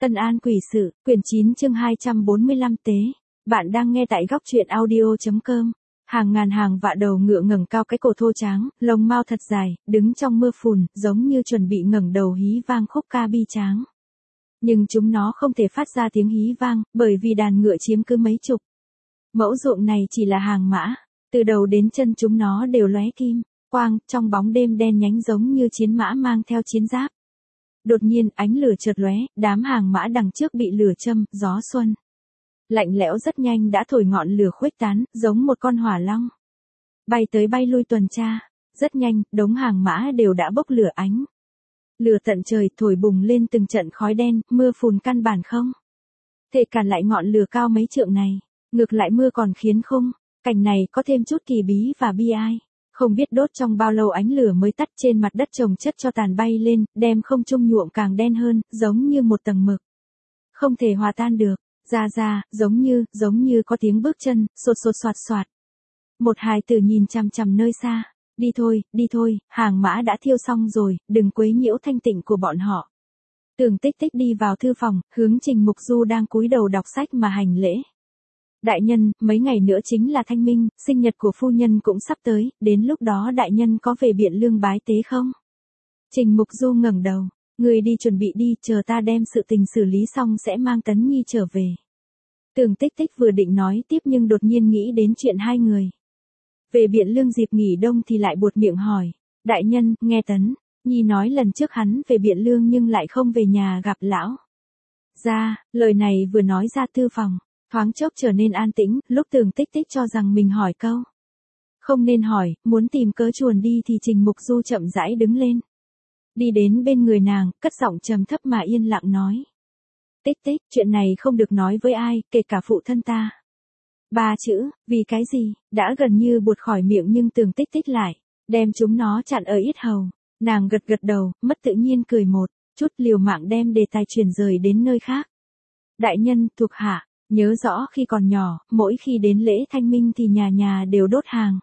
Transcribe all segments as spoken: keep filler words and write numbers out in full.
Tân An Quỷ Sự, quyển chín chương hai trăm bốn mươi lăm tế. Bạn đang nghe tại góc truyện audio.com. Hàng ngàn hàng vạ đầu ngựa ngẩng cao cái cổ thô tráng, lông mao thật dài, đứng trong mưa phùn, giống như chuẩn bị ngẩng đầu hí vang khúc ca bi tráng. Nhưng chúng nó không thể phát ra tiếng hí vang, bởi vì đàn ngựa chiếm cứ mấy chục. Mẫu ruộng này chỉ là hàng mã, từ đầu đến chân chúng nó đều lóe kim, quang, trong bóng đêm đen nhánh giống như chiến mã mang theo chiến giáp. Đột nhiên ánh lửa chợt lóe, đám hàng mã đằng trước bị lửa châm, gió xuân lạnh lẽo rất nhanh đã thổi ngọn lửa khuếch tán, giống một con hỏa long. Bay tới bay lui tuần tra, rất nhanh, đống hàng mã đều đã bốc lửa ánh. Lửa tận trời thổi bùng lên từng trận khói đen, mưa phùn căn bản không thể cản lại ngọn lửa cao mấy trượng này, ngược lại mưa còn khiến khung cảnh này có thêm chút kỳ bí và bi ai. Không biết đốt trong bao lâu ánh lửa mới tắt, trên mặt đất chồng chất cho tàn bay lên, đem không trung nhuộm càng đen hơn, giống như một tầng mực. Không thể hòa tan được, ra ra, giống như, giống như có tiếng bước chân, sột sột soạt soạt. Một hài tử nhìn chằm chằm nơi xa, đi thôi, đi thôi, hàng mã đã thiêu xong rồi, đừng quấy nhiễu thanh tịnh của bọn họ. Tường Tích Tích đi vào thư phòng, hướng Trình Mục Du đang cúi đầu đọc sách mà hành lễ. Đại nhân, mấy ngày nữa chính là thanh minh, sinh nhật của phu nhân cũng sắp tới, đến lúc đó đại nhân có về Biện Lương bái tế không? Trình Mục Du ngẩng đầu, người đi chuẩn bị đi, chờ ta đem sự tình xử lý xong sẽ mang Tấn Nhi trở về. Tường Tích Tích vừa định nói tiếp nhưng đột nhiên nghĩ đến chuyện hai người. Về Biện Lương dịp nghỉ đông thì lại buột miệng hỏi, đại nhân, nghe Tấn Nhi nói lần trước hắn về Biện Lương nhưng lại không về nhà gặp lão gia, lời này vừa nói ra thư phòng. Thoáng chốc trở nên an tĩnh, lúc Tường Tích Tích cho rằng mình hỏi câu không nên hỏi, muốn tìm cớ chuồn đi thì Trình Mục Du chậm rãi đứng lên. Đi đến bên người nàng, cất giọng trầm thấp mà yên lặng nói. Tích Tích, chuyện này không được nói với ai, kể cả phụ thân ta. Ba chữ, vì cái gì, đã gần như buột khỏi miệng nhưng Tường Tích Tích lại đem chúng nó chặn ở yết hầu. Nàng gật gật đầu, mất tự nhiên cười một chút, liều mạng đem đề tài chuyển rời đến nơi khác. Đại nhân, thuộc hạ nhớ rõ khi còn nhỏ, mỗi khi đến lễ thanh minh thì nhà nhà đều đốt hàng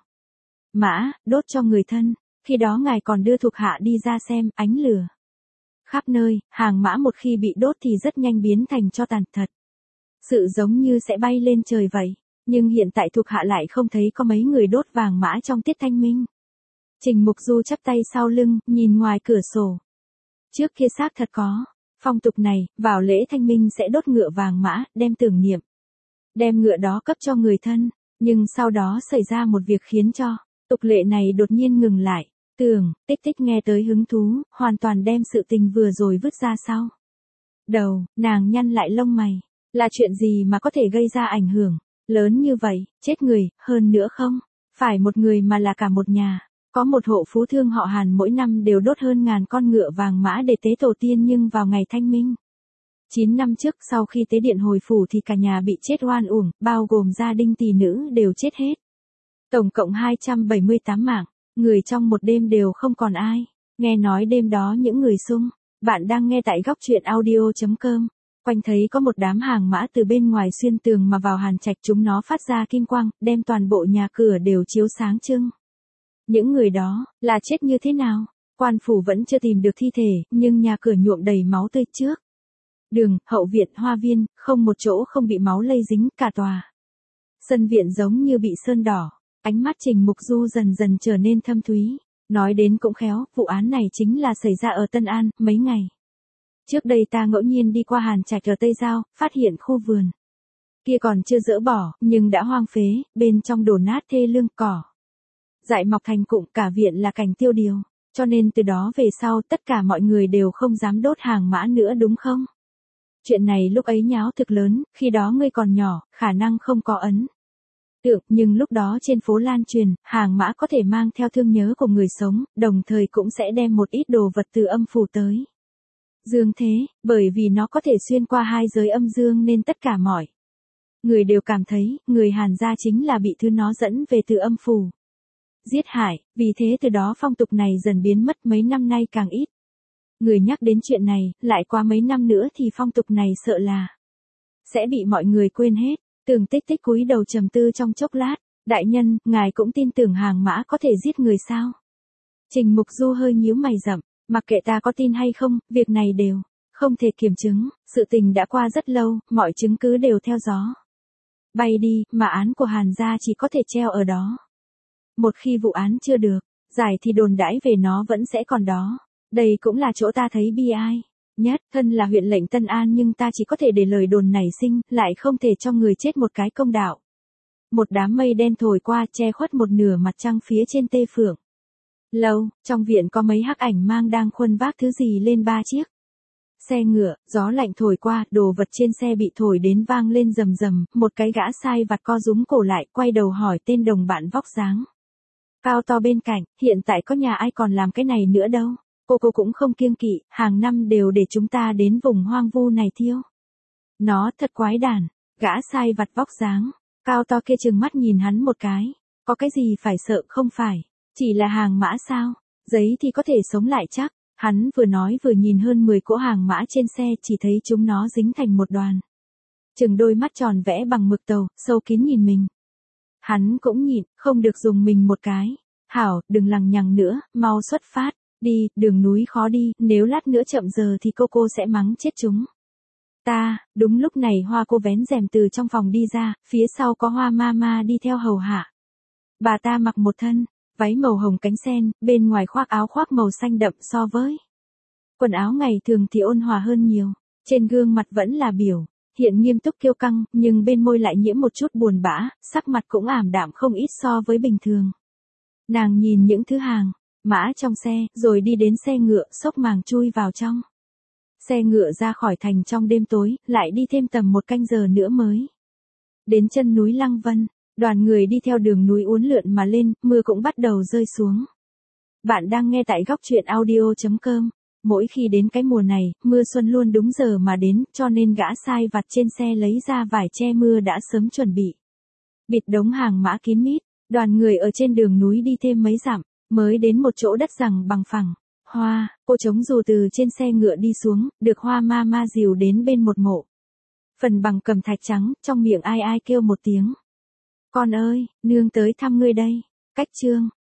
mã, đốt cho người thân, khi đó ngài còn đưa thuộc hạ đi ra xem, ánh lửa khắp nơi, hàng mã một khi bị đốt thì rất nhanh biến thành tro tàn thật. Sự giống như sẽ bay lên trời vậy, nhưng hiện tại thuộc hạ lại không thấy có mấy người đốt vàng mã trong tiết thanh minh. Trình Mục Du chắp tay sau lưng, nhìn ngoài cửa sổ. Trước kia xác thật có phong tục này, vào lễ thanh minh sẽ đốt ngựa vàng mã, đem tưởng niệm. Đem ngựa đó cấp cho người thân, nhưng sau đó xảy ra một việc khiến cho tục lệ này đột nhiên ngừng lại. Tường Tích Tích nghe tới hứng thú, hoàn toàn đem sự tình vừa rồi vứt ra sau đầu, nàng nhăn lại lông mày. Là chuyện gì mà có thể gây ra ảnh hưởng lớn như vậy, chết người, hơn nữa không phải một người mà là cả một nhà. Có một hộ phú thương họ Hàn mỗi năm đều đốt hơn ngàn con ngựa vàng mã để tế tổ tiên, nhưng vào ngày thanh minh chín năm trước, sau khi tế điện hồi phủ thì cả nhà bị chết oan uổng, bao gồm gia đình tỷ nữ đều chết hết. Tổng cộng hai trăm bảy mươi tám mạng, người trong một đêm đều không còn ai. Nghe nói đêm đó những người xung, bạn đang nghe tại góc truyện audio.com. Quanh thấy có một đám hàng mã từ bên ngoài xuyên tường mà vào Hàn Trạch, chúng nó phát ra kim quang, đem toàn bộ nhà cửa đều chiếu sáng trưng. Những người đó, là chết như thế nào? Quan phủ vẫn chưa tìm được thi thể, nhưng nhà cửa nhuộm đầy máu tươi trước. Đường, hậu viện, hoa viên, không một chỗ không bị máu lây dính, cả tòa sân viện giống như bị sơn đỏ. Ánh mắt Trình Mục Du dần dần trở nên thâm thúy. Nói đến cũng khéo, vụ án này chính là xảy ra ở Tân An, mấy ngày trước đây ta ngẫu nhiên đi qua Hàn Trạch ở Tây Giao, phát hiện khu vườn kia còn chưa dỡ bỏ, nhưng đã hoang phế, bên trong đổ nát thê lương, cỏ dại mọc thành cụm, cả viện là cành tiêu điều. Cho nên từ đó về sau tất cả mọi người đều không dám đốt hàng mã nữa, đúng không? Chuyện này lúc ấy nháo thực lớn, khi đó ngươi còn nhỏ, khả năng không có ấn tượng, nhưng lúc đó trên phố lan truyền, hàng mã có thể mang theo thương nhớ của người sống, đồng thời cũng sẽ đem một ít đồ vật từ âm phủ tới dương thế, bởi vì nó có thể xuyên qua hai giới âm dương nên tất cả mọi người đều cảm thấy, người Hàn gia chính là bị thứ nó dẫn về từ âm phủ giết hại, vì thế từ đó phong tục này dần biến mất, mấy năm nay càng ít người nhắc đến chuyện này, lại qua mấy năm nữa thì phong tục này sợ là sẽ bị mọi người quên hết. Tường Tích Tích cúi đầu trầm tư trong chốc lát, đại nhân, ngài cũng tin tưởng hàng mã có thể giết người sao? Trình Mục Du hơi nhíu mày rậm, mặc kệ ta có tin hay không, việc này đều Không thể kiểm chứng, sự tình đã qua rất lâu, mọi chứng cứ đều theo gió. Bay đi, mà án của Hàn gia chỉ có thể treo ở đó. Một khi vụ án chưa được giải thì đồn đãi về nó vẫn sẽ còn đó. Đây cũng là chỗ ta thấy bi ai nhất, thân là huyện lệnh Tân An nhưng ta chỉ có thể để lời đồn nảy sinh, lại không thể cho người chết một cái công đạo. Một đám mây đen thổi qua che khuất một nửa mặt trăng phía trên Tê Phượng. Lâu, trong viện có mấy hắc ảnh mang đang khuân vác thứ gì lên ba chiếc xe ngựa, gió lạnh thổi qua, đồ vật trên xe bị thổi đến vang lên rầm rầm, một cái gã sai vặt co rúm cổ lại, quay đầu hỏi tên đồng bạn vóc dáng cao to bên cạnh, hiện tại có nhà ai còn làm cái này nữa đâu, cô cô cũng không kiêng kỵ, hàng năm đều để chúng ta đến vùng hoang vu này thiêu. Nó thật quái đản, gã sai vặt vóc dáng cao to kia trừng mắt nhìn hắn một cái, có cái gì phải sợ không phải, chỉ là hàng mã sao, giấy thì có thể sống lại chắc. Hắn vừa nói vừa nhìn hơn mười cỗ hàng mã trên xe, chỉ thấy chúng nó dính thành một đoàn. Chừng đôi mắt tròn vẽ bằng mực tàu, sâu kín nhìn mình. Hắn cũng nhịn, không được dùng mình một cái. Hảo, đừng lằng nhằng nữa, mau xuất phát, đi, đường núi khó đi, nếu lát nữa chậm giờ thì cô cô sẽ mắng chết chúng. Ta, đúng lúc này Hoa cô vén rèm từ trong phòng đi ra, phía sau có Hoa Mama đi theo hầu hạ. Bà ta mặc một thân váy màu hồng cánh sen, bên ngoài khoác áo khoác màu xanh đậm so với quần áo ngày thường thì ôn hòa hơn nhiều. Trên gương mặt vẫn là biểu hiện nghiêm túc kiêu căng, nhưng bên môi lại nhiễm một chút buồn bã, sắc mặt cũng ảm đạm không ít so với bình thường. Nàng nhìn những thứ hàng mã trong xe, rồi đi đến xe ngựa, xốc màng chui vào trong. Xe ngựa ra khỏi thành trong đêm tối, lại đi thêm tầm một canh giờ nữa mới đến chân núi Lăng Vân. Đoàn người đi theo đường núi uốn lượn mà lên, mưa cũng bắt đầu rơi xuống. Bạn đang nghe tại góc truyện audio chấm com. Mỗi khi đến cái mùa này, mưa xuân luôn đúng giờ mà đến, cho nên gã sai vặt trên xe lấy ra vải che mưa đã sớm chuẩn bị. Bịt đống hàng mã kín mít, đoàn người ở trên đường núi đi thêm mấy dặm, mới đến một chỗ đất rằng bằng phẳng. Hoa, cô chống dù từ trên xe ngựa đi xuống, được Hoa Mama dìu đến bên một mộ. Phần bằng cầm thạch trắng, trong miệng ai ai kêu một tiếng. Con ơi, nương tới thăm ngươi đây. Cách chương